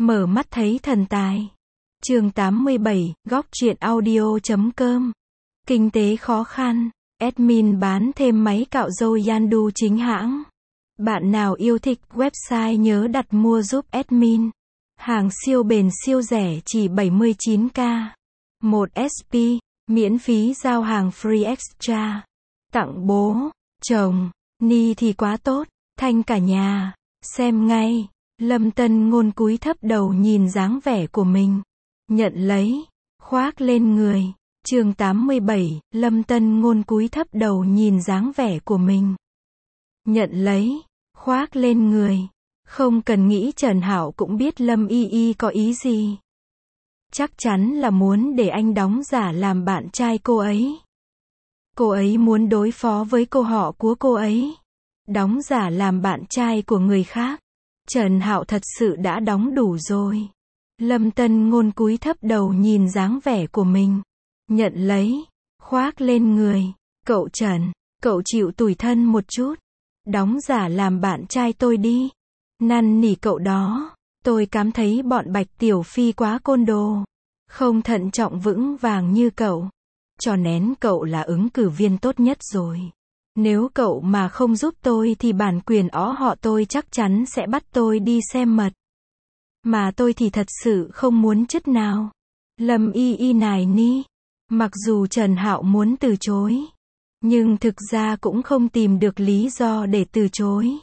Mở mắt thấy thần tài. Chương 87, góc truyện audio.com. Kinh tế khó khăn. Admin bán thêm máy cạo râu Yandu chính hãng. Bạn nào yêu thích website nhớ đặt mua giúp admin. Hàng siêu bền siêu rẻ chỉ 79k. 1 SP, miễn phí giao hàng free extra. Tặng bố, chồng, ni thì quá tốt, thanh cả nhà. Xem ngay. Lâm Tân Ngôn cúi thấp đầu nhìn dáng vẻ của mình. Nhận lấy, khoác lên người. Chương 87, Lâm Tân Ngôn cúi thấp đầu nhìn dáng vẻ của mình. Nhận lấy, khoác lên người. Không cần nghĩ Trần Hạo cũng biết Lâm Y Y có ý gì. Chắc chắn là muốn để anh đóng giả làm bạn trai cô ấy. Cô ấy muốn đối phó với cô họ của cô ấy. Đóng giả làm bạn trai của người khác. Trần Hạo thật sự đã đóng đủ rồi. Lâm Tân Ngôn cúi thấp đầu nhìn dáng vẻ của mình. Nhận lấy, khoác lên người. Cậu Trần, cậu chịu tủi thân một chút. Đóng giả làm bạn trai tôi đi. Năn nỉ cậu đó. Tôi cảm thấy bọn Bạch Tiểu Phi quá côn đồ. Không thận trọng vững vàng như cậu. Cho nén cậu là ứng cử viên tốt nhất rồi. Nếu cậu mà không giúp tôi thì bản quyền họ tôi chắc chắn sẽ bắt tôi đi xem mật. Mà tôi thì thật sự không muốn chút nào. Lâm Y Y nài ni. Mặc dù Trần Hạo muốn từ chối. Nhưng thực ra cũng không tìm được lý do để từ chối.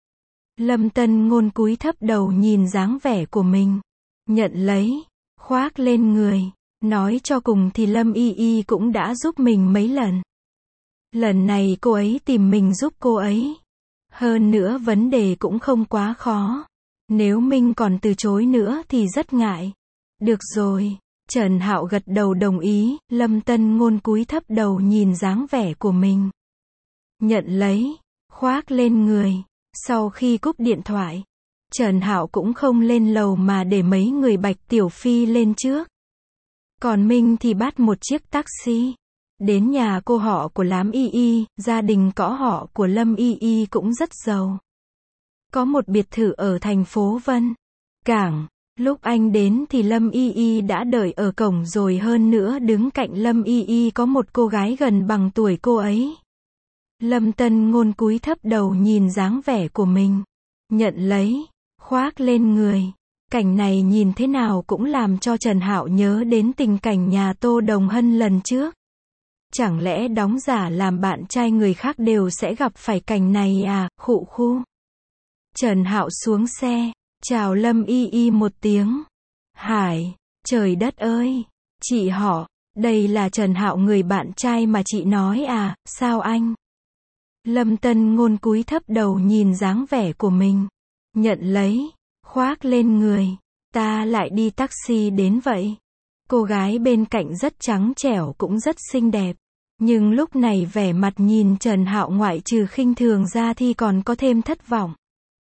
Lâm Tân Ngôn cúi thấp đầu nhìn dáng vẻ của mình. Nhận lấy, khoác lên người. Nói cho cùng thì Lâm Y Y cũng đã giúp mình mấy lần. Lần này cô ấy tìm mình giúp cô ấy. Hơn nữa vấn đề cũng không quá khó. Nếu mình còn từ chối nữa thì rất ngại. Được rồi. Trần Hạo gật đầu đồng ý. Lâm Tân Ngôn cúi thấp đầu nhìn dáng vẻ của mình. Nhận lấy, khoác lên người. Sau khi cúp điện thoại, Trần Hạo cũng không lên lầu mà để mấy người Bạch Tiểu Phi lên trước. Còn mình thì bắt một chiếc taxi. Đến nhà cô họ của Lam Y Y, gia đình cõ họ của Lâm Y Y cũng rất giàu. Có một biệt thự ở thành phố Vân Cảng. Lúc anh đến thì Lâm Y Y đã đợi ở cổng rồi, hơn nữa đứng cạnh Lâm Y Y có một cô gái gần bằng tuổi cô ấy. Lâm Tân Ngôn cúi thấp đầu nhìn dáng vẻ của mình. Nhận lấy, khoác lên người. Cảnh này nhìn thế nào cũng làm cho Trần Hạo nhớ đến tình cảnh nhà Tô Đồng Hân lần trước. Chẳng lẽ đóng giả làm bạn trai người khác đều sẽ gặp phải cảnh này à, khụ khu. Trần Hạo xuống xe, chào Lâm Y Y một tiếng. Hải, trời đất ơi, chị họ, đây là Trần Hạo người bạn trai mà chị nói à, sao anh? Lâm Tân Ngôn cúi thấp đầu nhìn dáng vẻ của mình. Nhận lấy, khoác lên người. Ta lại đi taxi đến vậy. Cô gái bên cạnh rất trắng trẻo cũng rất xinh đẹp. Nhưng lúc này vẻ mặt nhìn Trần Hạo ngoại trừ khinh thường ra thì còn có thêm thất vọng.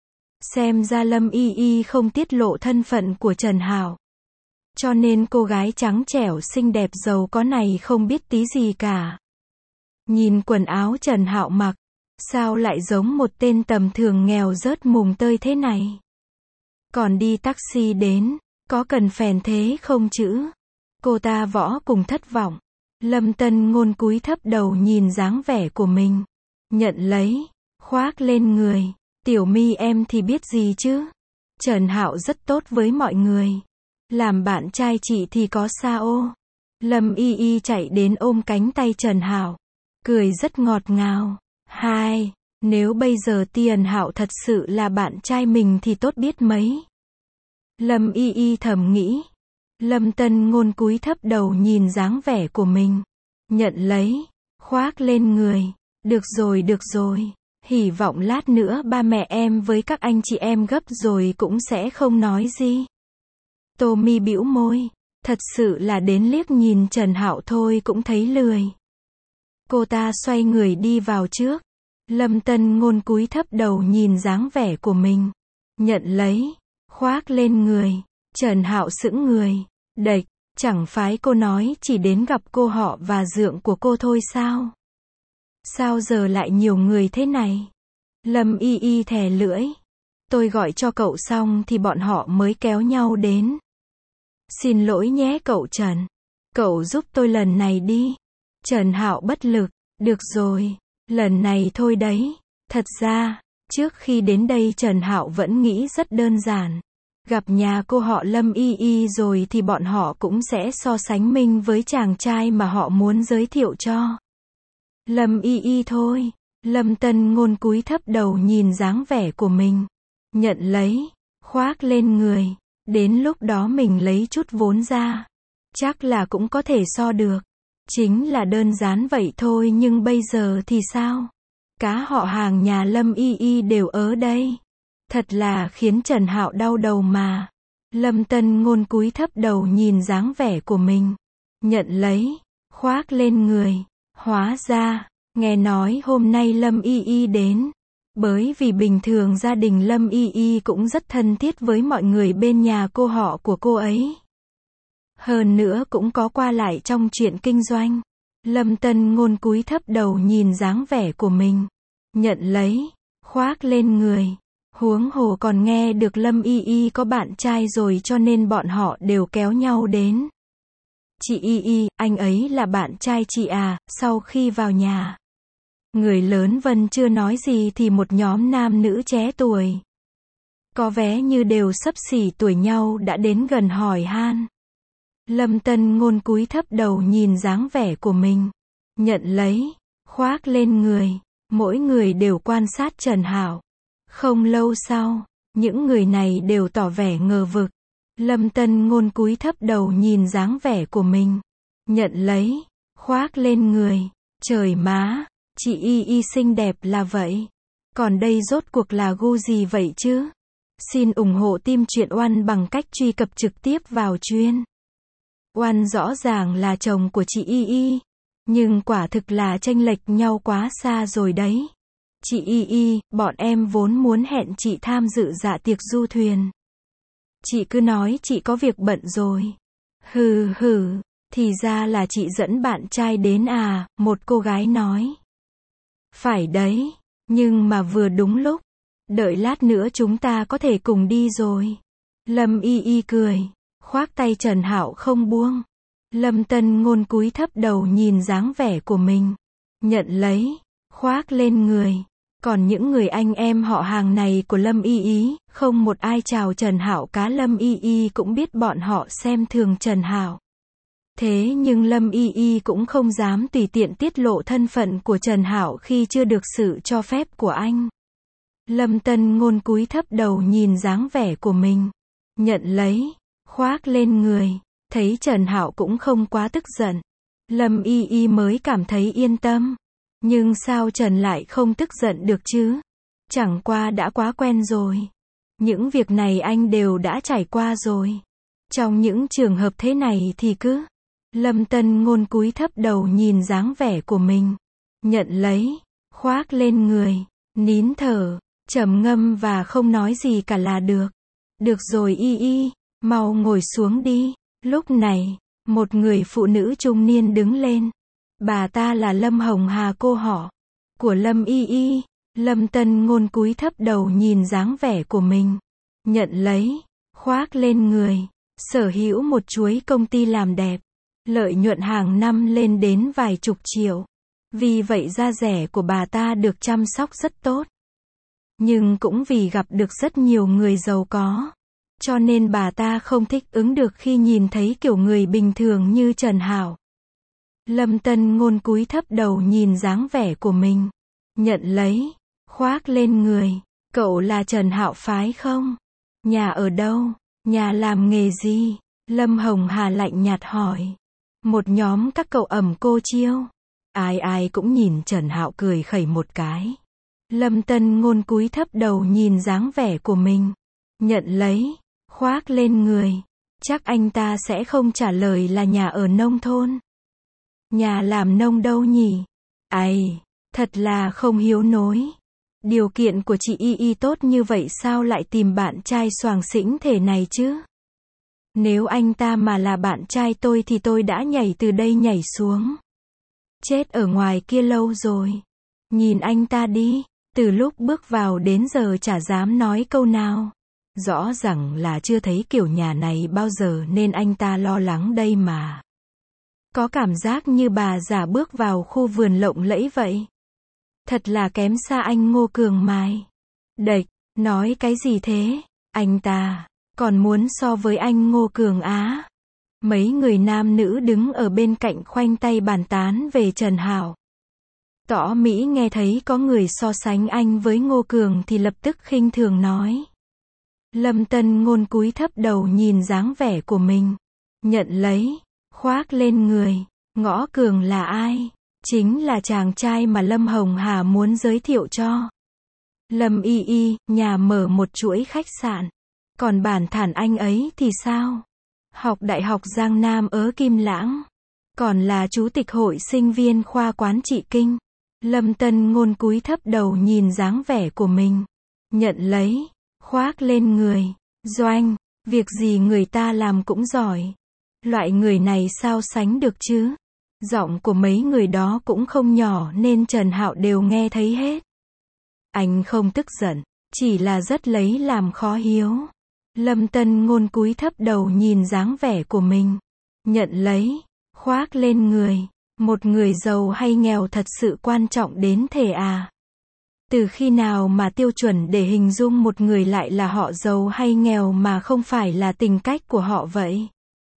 Xem ra Lâm Y Y không tiết lộ thân phận của Trần Hạo. Cho nên cô gái trắng trẻo xinh đẹp giàu có này không biết tí gì cả. Nhìn quần áo Trần Hạo mặc, sao lại giống một tên tầm thường nghèo rớt mùng tơi thế này? Còn đi taxi đến, có cần phèn thế không chứ? Cô ta võ cùng thất vọng. Lâm Tân Ngôn cúi thấp đầu nhìn dáng vẻ của mình. Nhận lấy, khoác lên người. Tiểu My em thì biết gì chứ? Trần Hạo rất tốt với mọi người. Làm bạn trai chị thì có sao? Lâm Y Y chạy đến ôm cánh tay Trần Hạo. Cười rất ngọt ngào. Hai, nếu bây giờ Tiền Hạo thật sự là bạn trai mình thì tốt biết mấy. Lâm Y Y thầm nghĩ. Lâm Tân Ngôn cúi thấp đầu nhìn dáng vẻ của mình. Nhận lấy, khoác lên người. Được rồi. Hy vọng lát nữa ba mẹ em với các anh chị em gấp rồi cũng sẽ không nói gì. Tommy bĩu môi. Thật sự là đến liếc nhìn Trần Hạo thôi cũng thấy lười. Cô ta xoay người đi vào trước. Lâm Tân Ngôn cúi thấp đầu nhìn dáng vẻ của mình. Nhận lấy, khoác lên người. Trần Hạo sững người. Đệch, chẳng phải cô nói chỉ đến gặp cô họ và dượng của cô thôi sao? Sao giờ lại nhiều người thế này? Lâm Y Y thè lưỡi. Tôi gọi cho cậu xong thì bọn họ mới kéo nhau đến. Xin lỗi nhé cậu Trần. Cậu giúp tôi lần này đi. Trần Hạo bất lực. Được rồi, lần này thôi đấy. Thật ra, trước khi đến đây Trần Hạo vẫn nghĩ rất đơn giản. Gặp nhà cô họ Lâm Y Y rồi thì bọn họ cũng sẽ so sánh mình với chàng trai mà họ muốn giới thiệu cho. Lâm Y Y thôi. Lâm Tân Ngôn cúi thấp đầu nhìn dáng vẻ của mình. Nhận lấy, khoác lên người. Đến lúc đó mình lấy chút vốn ra. Chắc là cũng có thể so được. Chính là đơn giản vậy thôi nhưng bây giờ thì sao? Cả họ hàng nhà Lâm Y Y đều ở đây. Thật là khiến Trần Hạo đau đầu mà. Lâm Tân Ngôn cúi thấp đầu nhìn dáng vẻ của mình. Nhận lấy, khoác lên người. Hóa ra, nghe nói hôm nay Lâm Y Y đến. Bởi vì bình thường gia đình Lâm Y Y cũng rất thân thiết với mọi người bên nhà cô họ của cô ấy. Hơn nữa cũng có qua lại trong chuyện kinh doanh. Lâm Tân Ngôn cúi thấp đầu nhìn dáng vẻ của mình. Nhận lấy, khoác lên người. Huống hồ còn nghe được Lâm Y Y có bạn trai rồi cho nên bọn họ đều kéo nhau đến. Chị Y Y, anh ấy là bạn trai chị à? Sau khi vào nhà, người lớn Vân chưa nói gì thì một nhóm nam nữ trẻ tuổi, có vẻ như đều xấp xỉ tuổi nhau đã đến gần hỏi han. Lâm Tân Ngôn cúi thấp đầu nhìn dáng vẻ của mình. Nhận lấy, khoác lên người. Mỗi người đều quan sát Trần Hạo. Không lâu sau, những người này đều tỏ vẻ ngờ vực. Lâm Tân Ngôn cúi thấp đầu nhìn dáng vẻ của mình. Nhận lấy, khoác lên người. Trời má, chị Y Y xinh đẹp là vậy. Còn đây rốt cuộc là gu gì vậy chứ? Xin ủng hộ team truyện Oan bằng cách truy cập trực tiếp vào chuyên. Oan rõ ràng là chồng của chị Y Y. Nhưng quả thực là chênh lệch nhau quá xa rồi đấy. Chị Y Y, bọn em vốn muốn hẹn chị tham dự dạ tiệc du thuyền. Chị cứ nói chị có việc bận rồi. Hừ hừ, thì ra là chị dẫn bạn trai đến à, một cô gái nói. Phải đấy, nhưng mà vừa đúng lúc. Đợi lát nữa chúng ta có thể cùng đi rồi. Lâm Y Y cười, khoác tay Trần Hạo không buông. Lâm Tân Ngôn cúi thấp đầu nhìn dáng vẻ của mình. Nhận lấy, khoác lên người. Còn những người anh em họ hàng này của Lâm Y Y, không một ai chào Trần Hạo cả. Lâm Y Y cũng biết bọn họ xem thường Trần Hạo. Thế nhưng Lâm Y Y cũng không dám tùy tiện tiết lộ thân phận của Trần Hạo khi chưa được sự cho phép của anh. Lâm Tân Ngôn cúi thấp đầu nhìn dáng vẻ của mình. Nhận lấy, khoác lên người. Thấy Trần Hạo cũng không quá tức giận. Lâm Y Y mới cảm thấy yên tâm. Nhưng sao Trần lại không tức giận được chứ? Chẳng qua đã quá quen rồi. Những việc này anh đều đã trải qua rồi. Trong những trường hợp thế này thì cứ. Lâm Tân Ngôn cúi thấp đầu nhìn dáng vẻ của mình. Nhận lấy, khoác lên người. Nín thở, trầm ngâm và không nói gì cả là được. Được rồi Y Y, mau ngồi xuống đi. Lúc này, một người phụ nữ trung niên đứng lên. Bà ta là Lâm Hồng Hà, cô họ của Lâm Y Y. Lâm Tân Ngôn cúi thấp đầu nhìn dáng vẻ của mình. Nhận lấy, khoác lên người. Sở hữu một chuỗi công ty làm đẹp. Lợi nhuận hàng năm lên đến vài chục triệu. Vì vậy da rẻ của bà ta được chăm sóc rất tốt. Nhưng cũng vì gặp được rất nhiều người giàu có, cho nên bà ta không thích ứng được khi nhìn thấy kiểu người bình thường như Trần Hạo. Lâm Tân Ngôn cúi thấp đầu nhìn dáng vẻ của mình. Nhận lấy, khoác lên người. Cậu là Trần Hạo phái không? Nhà ở đâu? Nhà làm nghề gì? Lâm Hồng Hà lạnh nhạt hỏi. Một nhóm các cậu ẩm cô chiêu. Ai ai cũng nhìn Trần Hạo cười khẩy một cái. Lâm Tân Ngôn cúi thấp đầu nhìn dáng vẻ của mình. Nhận lấy, khoác lên người. Chắc anh ta sẽ không trả lời là nhà ở nông thôn. Nhà làm nông đâu nhỉ? Ai, thật là không hiếu nối. Điều kiện của chị Y Y tốt như vậy sao lại tìm bạn trai xoàng xĩnh thể này chứ? Nếu anh ta mà là bạn trai tôi thì tôi đã nhảy từ đây nhảy xuống. Chết ở ngoài kia lâu rồi. Nhìn anh ta đi, Từ lúc bước vào đến giờ chả dám nói câu nào. Rõ ràng là chưa thấy kiểu nhà này bao giờ nên anh ta lo lắng đây mà. Có cảm giác như bà già bước vào khu vườn lộng lẫy vậy. Thật là kém xa anh Ngô Cường mài. Đệch, nói cái gì thế? Anh ta còn muốn so với anh Ngô Cường á? Mấy người nam nữ đứng ở bên cạnh khoanh tay bàn tán về Trần Hạo. Tỏ Mỹ nghe thấy có người so sánh anh với Ngô Cường thì lập tức khinh thường nói. Lâm Tân Ngôn cúi thấp đầu nhìn dáng vẻ của mình. Nhận lấy, khoác lên người. Ngõ Cường là ai? Chính là chàng trai mà Lâm Hồng Hà muốn giới thiệu cho. Lâm Y Y, nhà mở một chuỗi khách sạn. Còn bản thản anh ấy thì sao? Học Đại học Giang Nam ở Kim Lãng. Còn là chủ tịch hội sinh viên khoa quán trị kinh. Lâm Tân Ngôn cúi thấp đầu nhìn dáng vẻ của mình. Nhận lấy, khoác lên người. Doanh, việc gì người ta làm cũng giỏi. Loại người này sao sánh được chứ? Giọng của mấy người đó cũng không nhỏ nên Trần Hạo đều nghe thấy hết. Anh không tức giận, chỉ là rất lấy làm khó hiếu. Lâm Tân Ngôn cúi thấp đầu nhìn dáng vẻ của mình. Nhận lấy, khoác lên người. Một người giàu hay nghèo thật sự quan trọng đến thế à? Từ khi nào mà tiêu chuẩn để hình dung một người lại là họ giàu hay nghèo mà không phải là tính cách của họ vậy?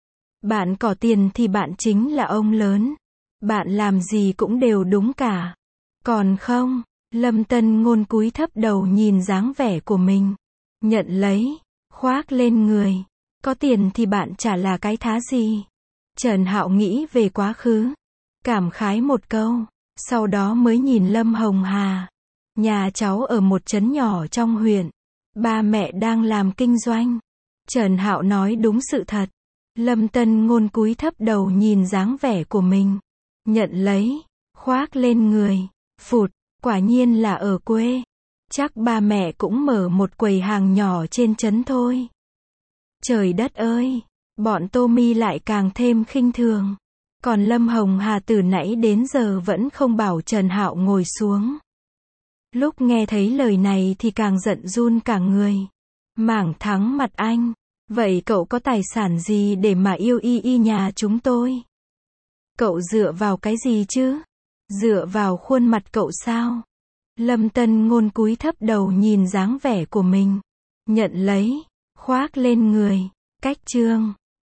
Bạn có tiền thì bạn chính là ông lớn. Bạn làm gì cũng đều đúng cả. Còn không, Lâm Tân Ngôn cúi thấp đầu nhìn dáng vẻ của mình. Nhận lấy, khoác lên người. Có tiền thì bạn chả là cái thá gì. Trần Hạo nghĩ về quá khứ. Cảm khái một câu. Sau đó mới nhìn Lâm Hồng Hà. Nhà cháu ở một trấn nhỏ trong huyện. Ba mẹ đang làm kinh doanh. Trần Hạo nói đúng sự thật. Lâm Tân Ngôn cúi thấp đầu nhìn dáng vẻ của mình. Nhận lấy, khoác lên người. Phụt, quả nhiên là ở quê. Chắc ba mẹ cũng mở một quầy hàng nhỏ trên trấn thôi. Trời đất ơi, bọn Tommy lại càng thêm khinh thường. Còn Lâm Hồng Hà từ nãy đến giờ vẫn không bảo Trần Hạo ngồi xuống. Lúc nghe thấy lời này thì càng giận run cả người. Mảng thắng mặt anh. Vậy cậu có tài sản gì để mà yêu Y Y nhà chúng tôi? Cậu dựa vào cái gì chứ? Dựa vào khuôn mặt cậu sao? Lâm Tân Ngôn cúi thấp đầu nhìn dáng vẻ của mình. Nhận lấy, khoác lên người. Cách chương